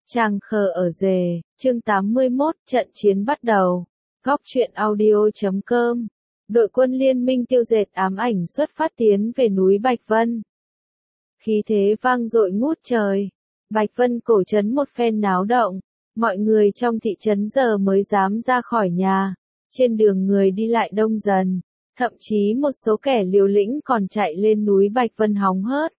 Tràng khờ ở rề, chương 81, trận chiến bắt đầu. Góc truyện audio.com. Đội quân liên minh tiêu dệt ám ảnh xuất phát tiến về núi Bạch Vân. Khí thế vang dội ngút trời. Bạch Vân cổ trấn một phen náo động. Mọi người trong thị trấn giờ mới dám ra khỏi nhà. Trên đường người đi lại đông dần. Thậm chí một số kẻ liều lĩnh còn chạy lên núi Bạch Vân hóng hớt.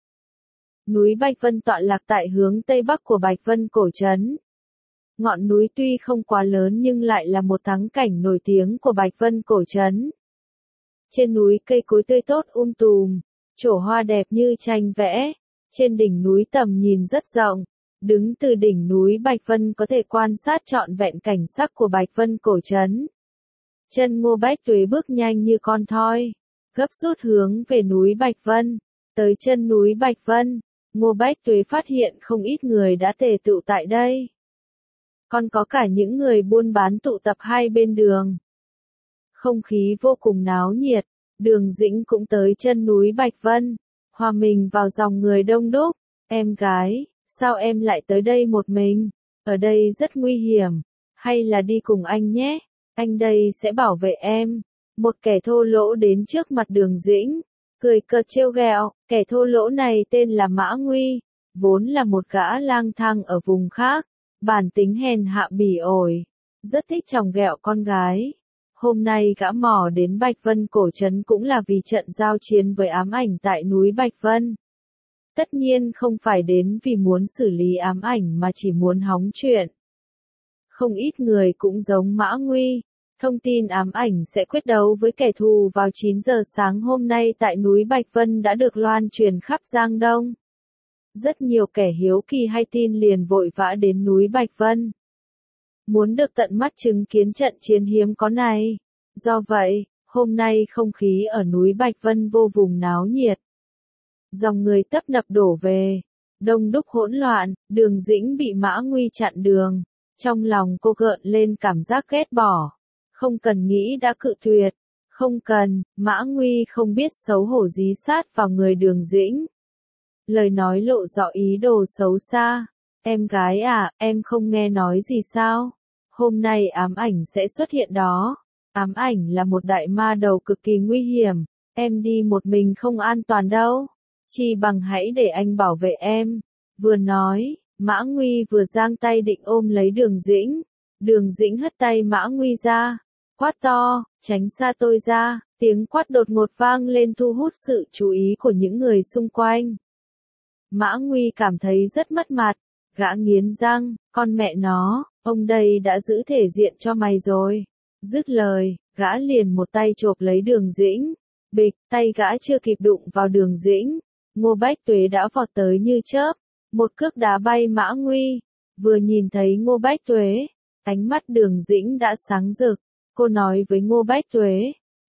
Núi Bạch Vân tọa lạc tại hướng tây bắc của Bạch Vân cổ trấn. Ngọn núi tuy không quá lớn nhưng lại là một thắng cảnh nổi tiếng của Bạch Vân cổ trấn. Trên núi cây cối tươi tốt tùm, trổ hoa đẹp như tranh vẽ. Trên đỉnh núi tầm nhìn rất rộng. Đứng từ đỉnh núi Bạch Vân có thể quan sát trọn vẹn cảnh sắc của Bạch Vân cổ trấn. Chân Ngô Bách Tuế bước nhanh như con thoi, gấp rút hướng về núi Bạch Vân. Tới chân núi Bạch Vân, Ngô Bách Tuế phát hiện không ít người đã tề tựu tại đây. Còn có cả những người buôn bán tụ tập hai bên đường. Không khí vô cùng náo nhiệt, Đường Dĩnh cũng tới chân núi Bạch Vân, hòa mình vào dòng người đông đúc. Em gái, sao em lại tới đây một mình? Ở đây rất nguy hiểm, hay là đi cùng anh nhé? Anh đây sẽ bảo vệ em. Một kẻ thô lỗ đến trước mặt Đường Dĩnh, cười cợt trêu ghẹo. Kẻ thô lỗ này tên là Mã Nguy, vốn là một gã lang thang ở vùng khác, bản tính hèn hạ bỉ ổi, rất thích chòng ghẹo con gái. Hôm nay gã mò đến Bạch Vân cổ trấn cũng là vì trận giao chiến với ám ảnh tại núi Bạch Vân. Tất nhiên không phải đến vì muốn xử lý ám ảnh mà chỉ muốn hóng chuyện. Không ít người cũng giống Mã Nguy. Thông tin ám ảnh sẽ quyết đấu với kẻ thù vào 9 giờ sáng hôm nay tại núi Bạch Vân đã được loan truyền khắp Giang Đông. Rất nhiều kẻ hiếu kỳ hay tin liền vội vã đến núi Bạch Vân. Muốn được tận mắt chứng kiến trận chiến hiếm có này. Do vậy, hôm nay không khí ở núi Bạch Vân vô cùng náo nhiệt. Dòng người tấp nập đổ về, đông đúc hỗn loạn. Đường Dĩnh bị Mã Nguy chặn đường. Trong lòng cô gợn lên cảm giác ghét bỏ. Không cần nghĩ đã cự tuyệt. Không cần, Mã Nguy không biết xấu hổ dí sát vào người Đường Dĩnh. Lời nói lộ rõ ý đồ xấu xa. Em gái à, em không nghe nói gì sao? Hôm nay ám ảnh sẽ xuất hiện đó. Ám ảnh là một đại ma đầu cực kỳ nguy hiểm. Em đi một mình không an toàn đâu. Chi bằng hãy để anh bảo vệ em. Vừa nói, Mã Nguy vừa giang tay định ôm lấy Đường Dĩnh. Đường Dĩnh hất tay Mã Nguy ra. Quát to, tránh xa tôi ra. Tiếng quát đột ngột vang lên thu hút sự chú ý của những người xung quanh. Mã Nguy cảm thấy rất mất mặt. Gã nghiến răng, con mẹ nó, ông đây đã giữ thể diện cho mày rồi. Dứt lời, gã liền một tay chộp lấy Đường Dĩnh. Bịch, tay gã chưa kịp đụng vào Đường Dĩnh. Ngô Bách Tuế đã vọt tới như chớp. Một cước đá bay Mã Nguy. Vừa nhìn thấy Ngô Bách Tuế, ánh mắt Đường Dĩnh đã sáng rực. Cô nói với Ngô Bách Tuế,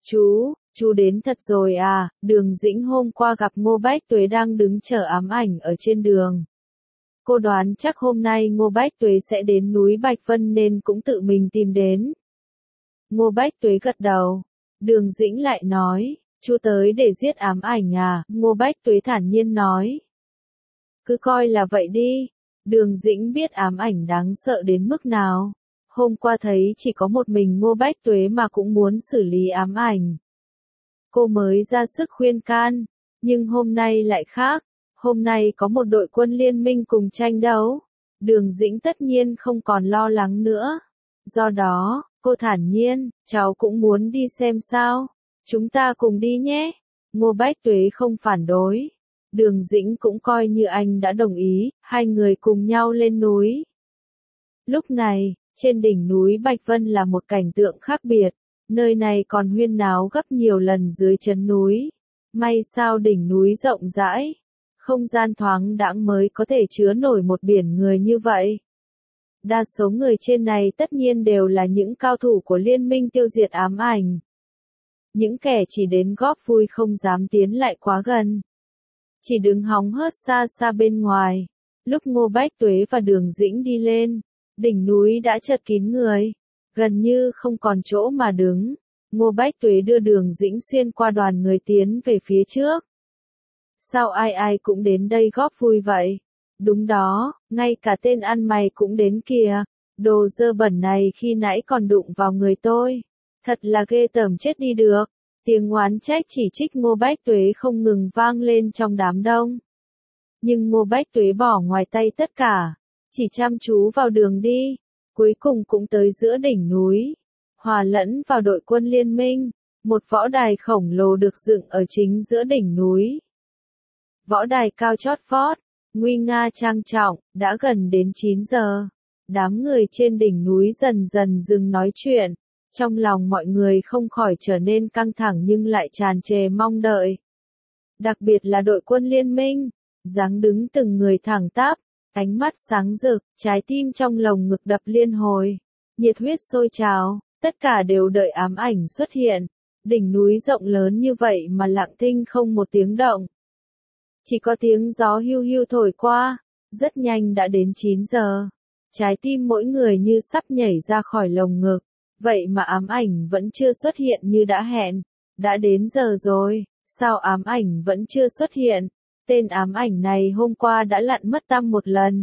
chú đến thật rồi à? Đường Dĩnh hôm qua gặp Ngô Bách Tuế đang đứng chờ ám ảnh ở trên đường. Cô đoán chắc hôm nay Ngô Bách Tuế sẽ đến núi Bạch Vân nên cũng tự mình tìm đến. Ngô Bách Tuế gật đầu. Đường Dĩnh lại nói, chú tới để giết ám ảnh à? Ngô Bách Tuế thản nhiên nói. Cứ coi là vậy đi. Đường Dĩnh biết ám ảnh đáng sợ đến mức nào. Hôm qua thấy chỉ có một mình Ngô Bách Tuế mà cũng muốn xử lý ám ảnh. Cô mới ra sức khuyên can, nhưng hôm nay lại khác. Hôm nay có một đội quân liên minh cùng tranh đấu. Đường Dĩnh tất nhiên không còn lo lắng nữa. Do đó, cô thản nhiên, cháu cũng muốn đi xem sao. Chúng ta cùng đi nhé. Ngô Bách Tuế không phản đối. Đường Dĩnh cũng coi như anh đã đồng ý, hai người cùng nhau lên núi. Lúc này, trên đỉnh núi Bạch Vân là một cảnh tượng khác biệt, nơi này còn huyên náo gấp nhiều lần dưới chân núi. May sao đỉnh núi rộng rãi, không gian thoáng đãng mới có thể chứa nổi một biển người như vậy. Đa số người trên này tất nhiên đều là những cao thủ của liên minh tiêu diệt ám ảnh. Những kẻ chỉ đến góp vui không dám tiến lại quá gần. Chỉ đứng hóng hớt xa xa bên ngoài. Lúc Ngô Bách Tuế và Đường Dĩnh đi lên, đỉnh núi đã chật kín người, gần như không còn chỗ mà đứng. Ngô Bách Tuế đưa Đường Dĩnh xuyên qua đoàn người tiến về phía trước. Sao ai ai cũng đến đây góp vui vậy? Đúng đó, ngay cả tên ăn mày cũng đến kìa. Đồ dơ bẩn này khi nãy còn đụng vào người tôi. Thật là ghê tởm chết đi được. Tiếng oán trách chỉ trích Ngô Bách Tuế không ngừng vang lên trong đám đông. Nhưng Ngô Bách Tuế bỏ ngoài tay tất cả, chỉ chăm chú vào đường đi, cuối cùng cũng tới giữa đỉnh núi, hòa lẫn vào đội quân liên minh, một võ đài khổng lồ được dựng ở chính giữa đỉnh núi. Võ đài cao chót vót, nguy nga trang trọng, đã gần đến 9 giờ. Đám người trên đỉnh núi dần dần dừng nói chuyện, trong lòng mọi người không khỏi trở nên căng thẳng nhưng lại tràn trề mong đợi. Đặc biệt là đội quân liên minh, dáng đứng từng người thẳng tắp, ánh mắt sáng rực, trái tim trong lồng ngực đập liên hồi, nhiệt huyết sôi trào, tất cả đều đợi ám ảnh xuất hiện. Đỉnh núi rộng lớn như vậy mà lặng thinh không một tiếng động. Chỉ có tiếng gió hiu hiu thổi qua, rất nhanh đã đến 9 giờ. Trái tim mỗi người như sắp nhảy ra khỏi lồng ngực, vậy mà ám ảnh vẫn chưa xuất hiện như đã hẹn. Đã đến giờ rồi, sao ám ảnh vẫn chưa xuất hiện? Tên ám ảnh này hôm qua đã lặn mất tăm một lần.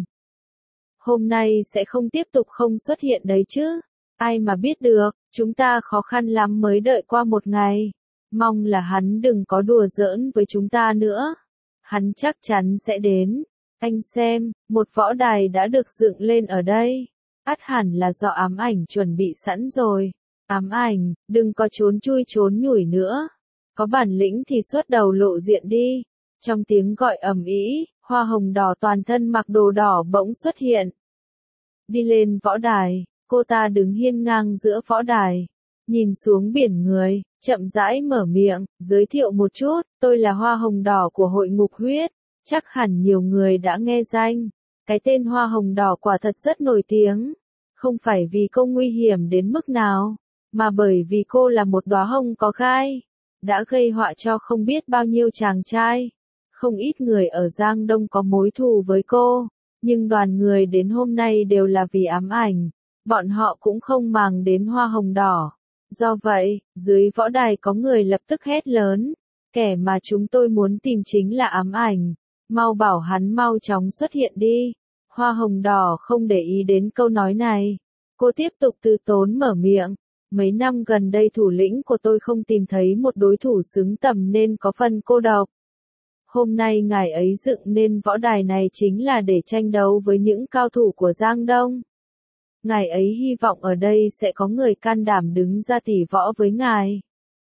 Hôm nay sẽ không tiếp tục không xuất hiện đấy chứ? Ai mà biết được, chúng ta khó khăn lắm mới đợi qua một ngày. Mong là hắn đừng có đùa giỡn với chúng ta nữa. Hắn chắc chắn sẽ đến. Anh xem, một võ đài đã được dựng lên ở đây. Ắt hẳn là do ám ảnh chuẩn bị sẵn rồi. Ám ảnh, đừng có trốn chui trốn nhủi nữa. Có bản lĩnh thì xuất đầu lộ diện đi. Trong tiếng gọi ầm ĩ, hoa hồng đỏ toàn thân mặc đồ đỏ bỗng xuất hiện. Đi lên võ đài, cô ta đứng hiên ngang giữa võ đài. Nhìn xuống biển người, chậm rãi mở miệng, giới thiệu một chút, tôi là hoa hồng đỏ của hội ngục huyết. Chắc hẳn nhiều người đã nghe danh. Cái tên hoa hồng đỏ quả thật rất nổi tiếng. Không phải vì cô nguy hiểm đến mức nào, mà bởi vì cô là một đóa hồng có gai. Đã gây họa cho không biết bao nhiêu chàng trai. Không ít người ở Giang Đông có mối thù với cô. Nhưng đoàn người đến hôm nay đều là vì ám ảnh. Bọn họ cũng không màng đến hoa hồng đỏ. Do vậy, dưới võ đài có người lập tức hét lớn. Kẻ mà chúng tôi muốn tìm chính là ám ảnh. Mau bảo hắn mau chóng xuất hiện đi. Hoa hồng đỏ không để ý đến câu nói này. Cô tiếp tục từ tốn mở miệng. Mấy năm gần đây thủ lĩnh của tôi không tìm thấy một đối thủ xứng tầm nên có phần cô độc. Hôm nay ngài ấy dựng nên võ đài này chính là để tranh đấu với những cao thủ của Giang Đông. Ngài ấy hy vọng ở đây sẽ có người can đảm đứng ra tỉ võ với ngài.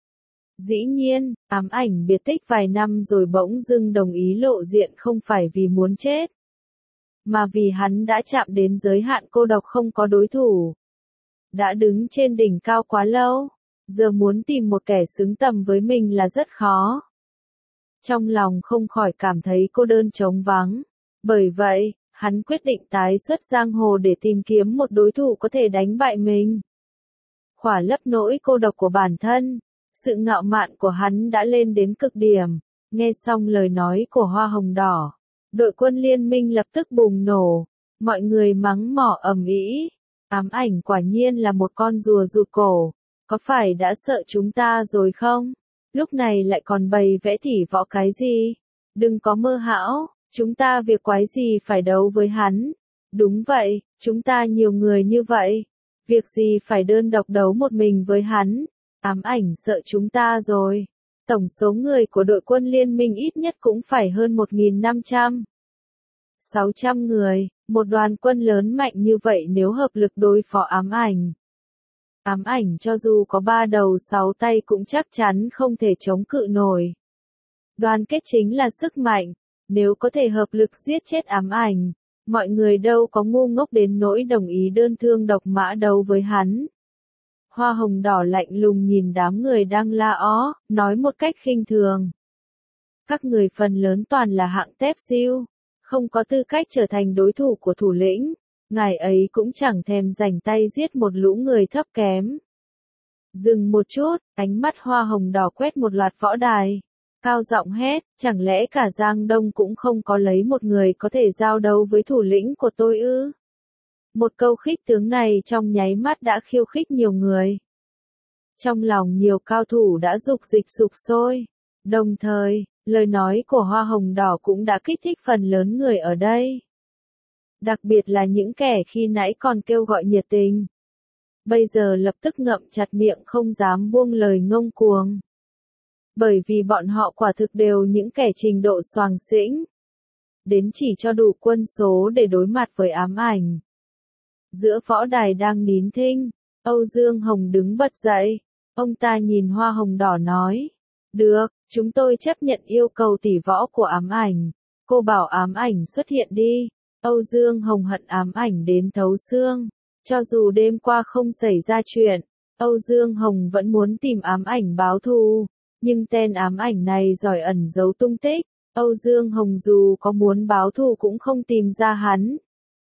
Dĩ nhiên, ám ảnh biệt tích vài năm rồi bỗng dưng đồng ý lộ diện không phải vì muốn chết, mà vì hắn đã chạm đến giới hạn cô độc không có đối thủ. Đã đứng trên đỉnh cao quá lâu, giờ muốn tìm một kẻ xứng tầm với mình là rất khó. Trong lòng không khỏi cảm thấy cô đơn trống vắng. Bởi vậy, hắn quyết định tái xuất giang hồ để tìm kiếm một đối thủ có thể đánh bại mình. Khỏa lấp nỗi cô độc của bản thân. Sự ngạo mạn của hắn đã lên đến cực điểm. Nghe xong lời nói của hoa hồng đỏ, đội quân liên minh lập tức bùng nổ. Mọi người mắng mỏ ầm ĩ. Ám ảnh quả nhiên là một con rùa rụt cổ. Có phải đã sợ chúng ta rồi không? Lúc này lại còn bày vẽ tỉ võ cái gì? Đừng có mơ hão, chúng ta việc quái gì phải đấu với hắn? Đúng vậy, chúng ta nhiều người như vậy. Việc gì phải đơn độc đấu một mình với hắn? Ám ảnh sợ chúng ta rồi. Tổng số người của đội quân liên minh ít nhất cũng phải hơn 1.500. 600 người, một đoàn quân lớn mạnh như vậy nếu hợp lực đối phó ám ảnh. Ám ảnh cho dù có 3 đầu 6 tay cũng chắc chắn không thể chống cự nổi. Đoàn kết chính là sức mạnh, nếu có thể hợp lực giết chết ám ảnh, mọi người đâu có ngu ngốc đến nỗi đồng ý đơn thương độc mã đấu với hắn. Hoa hồng đỏ lạnh lùng nhìn đám người đang la ó, nói một cách khinh thường. Các người phần lớn toàn là hạng tép siêu, không có tư cách trở thành đối thủ của thủ lĩnh. Ngài ấy cũng chẳng thèm rảnh tay giết một lũ người thấp kém. Dừng một chút, ánh mắt hoa hồng đỏ quét một loạt võ đài. Cao giọng hét, chẳng lẽ cả Giang Đông cũng không có lấy một người có thể giao đấu với thủ lĩnh của tôi ư? Một câu khích tướng này trong nháy mắt đã khiêu khích nhiều người. Trong lòng nhiều cao thủ đã dục dịch sục sôi. Đồng thời, lời nói của hoa hồng đỏ cũng đã kích thích phần lớn người ở đây. Đặc biệt là những kẻ khi nãy còn kêu gọi nhiệt tình. Bây giờ lập tức ngậm chặt miệng không dám buông lời ngông cuồng. Bởi vì bọn họ quả thực đều những kẻ trình độ xoàng xĩnh. Đến chỉ cho đủ quân số để đối mặt với ám ảnh. Giữa võ đài đang nín thinh, Âu Dương Hồng đứng bật dậy. Ông ta nhìn Hoa Hồng Đỏ nói. Được, chúng tôi chấp nhận yêu cầu tỷ võ của ám ảnh. Cô bảo ám ảnh xuất hiện đi. Âu Dương Hồng hận ám ảnh đến thấu xương. Cho dù đêm qua không xảy ra chuyện, Âu Dương Hồng vẫn muốn tìm ám ảnh báo thù. Nhưng tên ám ảnh này giỏi ẩn giấu tung tích. Âu Dương Hồng dù có muốn báo thù cũng không tìm ra hắn.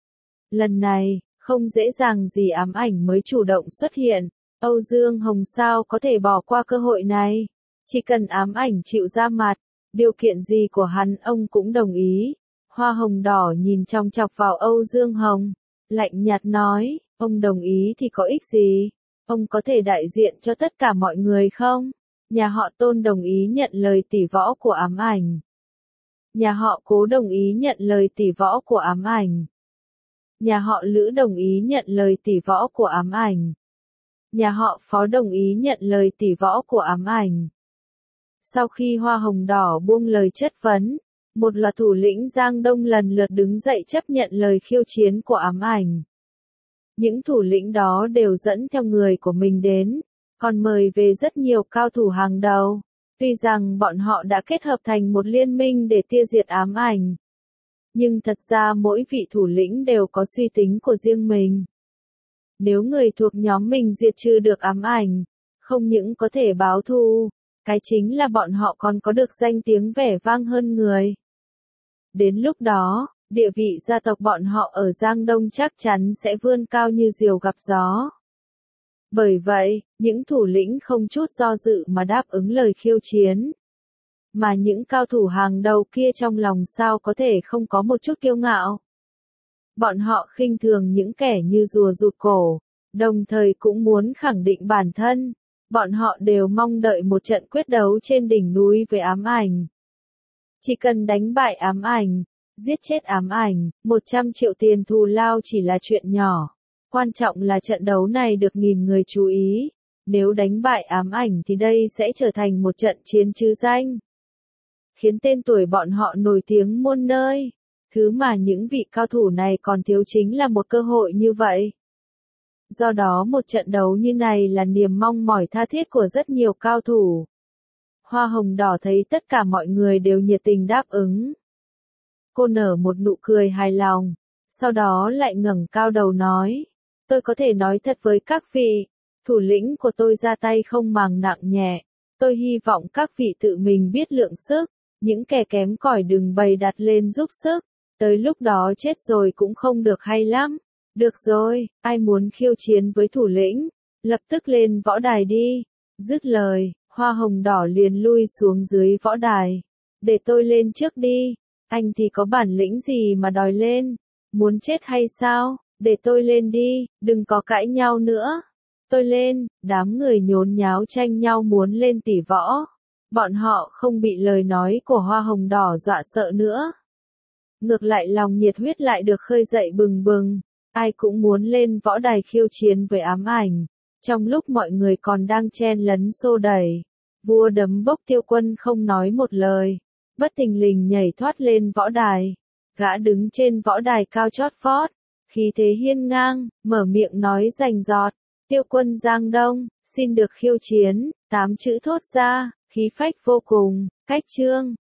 Lần này, không dễ dàng gì ám ảnh mới chủ động xuất hiện. Âu Dương Hồng sao có thể bỏ qua cơ hội này. Chỉ cần ám ảnh chịu ra mặt, điều kiện gì của hắn ông cũng đồng ý. Hoa Hồng Đỏ nhìn chòng chọc vào Âu Dương Hồng, lạnh nhạt nói, ông đồng ý thì có ích gì? Ông có thể đại diện cho tất cả mọi người không? Nhà họ Tôn đồng ý nhận lời tỷ võ của ám ảnh. Nhà họ Cố đồng ý nhận lời tỷ võ của ám ảnh. Nhà họ Lữ đồng ý nhận lời tỷ võ của ám ảnh. Nhà họ Phó đồng ý nhận lời tỷ võ của ám ảnh. Sau khi Hoa Hồng Đỏ buông lời chất vấn, một loạt thủ lĩnh Giang Đông lần lượt đứng dậy chấp nhận lời khiêu chiến của ám ảnh. Những thủ lĩnh đó đều dẫn theo người của mình đến, còn mời về rất nhiều cao thủ hàng đầu. Tuy rằng bọn họ đã kết hợp thành một liên minh để tiêu diệt ám ảnh. Nhưng thật ra mỗi vị thủ lĩnh đều có suy tính của riêng mình. Nếu người thuộc nhóm mình diệt trừ được ám ảnh, không những có thể báo thù, cái chính là bọn họ còn có được danh tiếng vẻ vang hơn người. Đến lúc đó, địa vị gia tộc bọn họ ở Giang Đông chắc chắn sẽ vươn cao như diều gặp gió. Bởi vậy, những thủ lĩnh không chút do dự mà đáp ứng lời khiêu chiến. Mà những cao thủ hàng đầu kia trong lòng sao có thể không có một chút kiêu ngạo. Bọn họ khinh thường những kẻ như rùa rụt cổ, đồng thời cũng muốn khẳng định bản thân. Bọn họ đều mong đợi một trận quyết đấu trên đỉnh núi với ám ảnh. Chỉ cần đánh bại ám ảnh, giết chết ám ảnh, 100 triệu tiền thù lao chỉ là chuyện nhỏ. Quan trọng là trận đấu này được nghìn người chú ý. Nếu đánh bại ám ảnh thì đây sẽ trở thành một trận chiến chứ danh. Khiến tên tuổi bọn họ nổi tiếng muôn nơi. Thứ mà những vị cao thủ này còn thiếu chính là một cơ hội như vậy. Do đó một trận đấu như này là niềm mong mỏi tha thiết của rất nhiều cao thủ. Hoa Hồng Đỏ thấy tất cả mọi người đều nhiệt tình đáp ứng. Cô nở một nụ cười hài lòng, sau đó lại ngẩng cao đầu nói, tôi có thể nói thật với các vị, thủ lĩnh của tôi ra tay không màng nặng nhẹ, tôi hy vọng các vị tự mình biết lượng sức, những kẻ kém cỏi đừng bày đặt lên giúp sức, tới lúc đó chết rồi cũng không được hay lắm. Được rồi, ai muốn khiêu chiến với thủ lĩnh, lập tức lên võ đài đi. Dứt lời, Hoa Hồng Đỏ liền lui xuống dưới võ đài. Để tôi lên trước đi, anh thì có bản lĩnh gì mà đòi lên, muốn chết hay sao, để tôi lên đi, đừng có cãi nhau nữa. Tôi lên, đám người nhốn nháo tranh nhau muốn lên tỷ võ. Bọn họ không bị lời nói của Hoa Hồng Đỏ dọa sợ nữa. Ngược lại lòng nhiệt huyết lại được khơi dậy bừng bừng. Ai cũng muốn lên võ đài khiêu chiến với ám ảnh. Trong lúc mọi người còn đang chen lấn xô đẩy, vua đấm bốc Tiêu Quân không nói một lời, bất thình lình nhảy thoát lên võ đài. Gã đứng trên võ đài cao chót vót, khí thế hiên ngang, mở miệng nói rành rọt. Tiêu Quân Giang Đông, xin được khiêu chiến, 8 chữ thốt ra, khí phách vô cùng, cách chương.